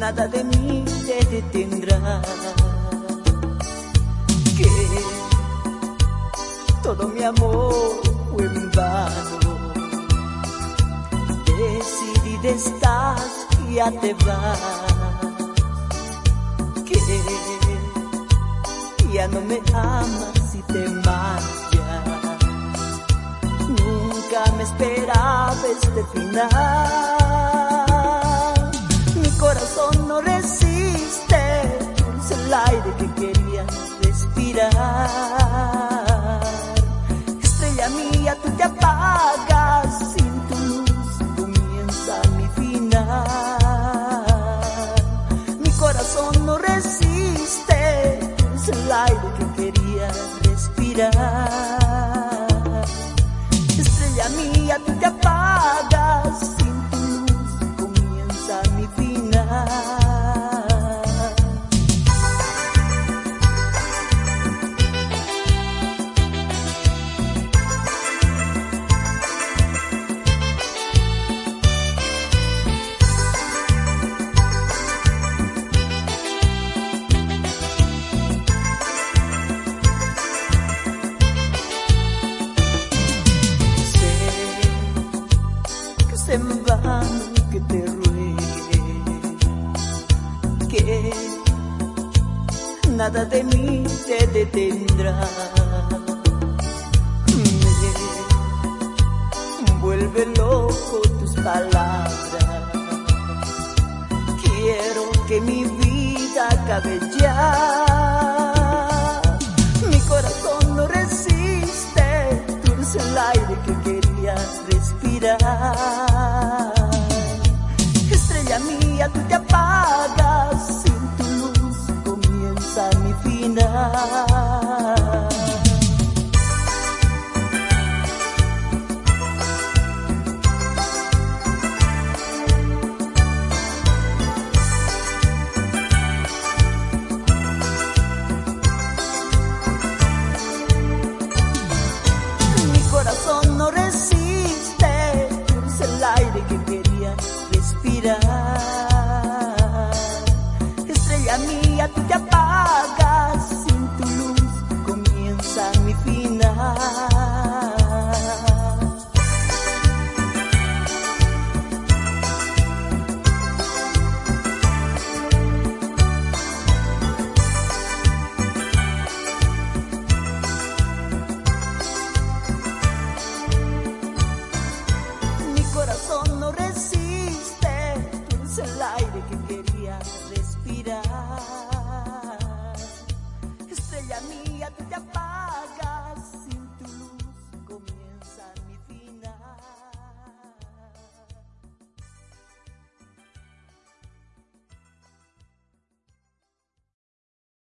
nada de mí te detendrá. Que todo mi amor fue en vano. Decidida estás, ya te vas. Que ya no me amas y te marchas. Nunca me esperaba este final. Mi corazón no resiste, dulce el aire que quería respirar. Estrella mía, tú te apagas, sin tu luz comienza mi final. Mi corazón no resiste, dulce el aire que quería respirar. Estrella mía, tú te apagas, sin tu luz comienza mi final. En vano que te ruegue, que nada de mí te detendrá. Me vuelve loco tus palabras. Quiero que mi vida acabe ya. Mi corazón no resiste, dulce el aire que querías respirar. Estrella mía, tú te apagas, sin tu luz comienza mi final.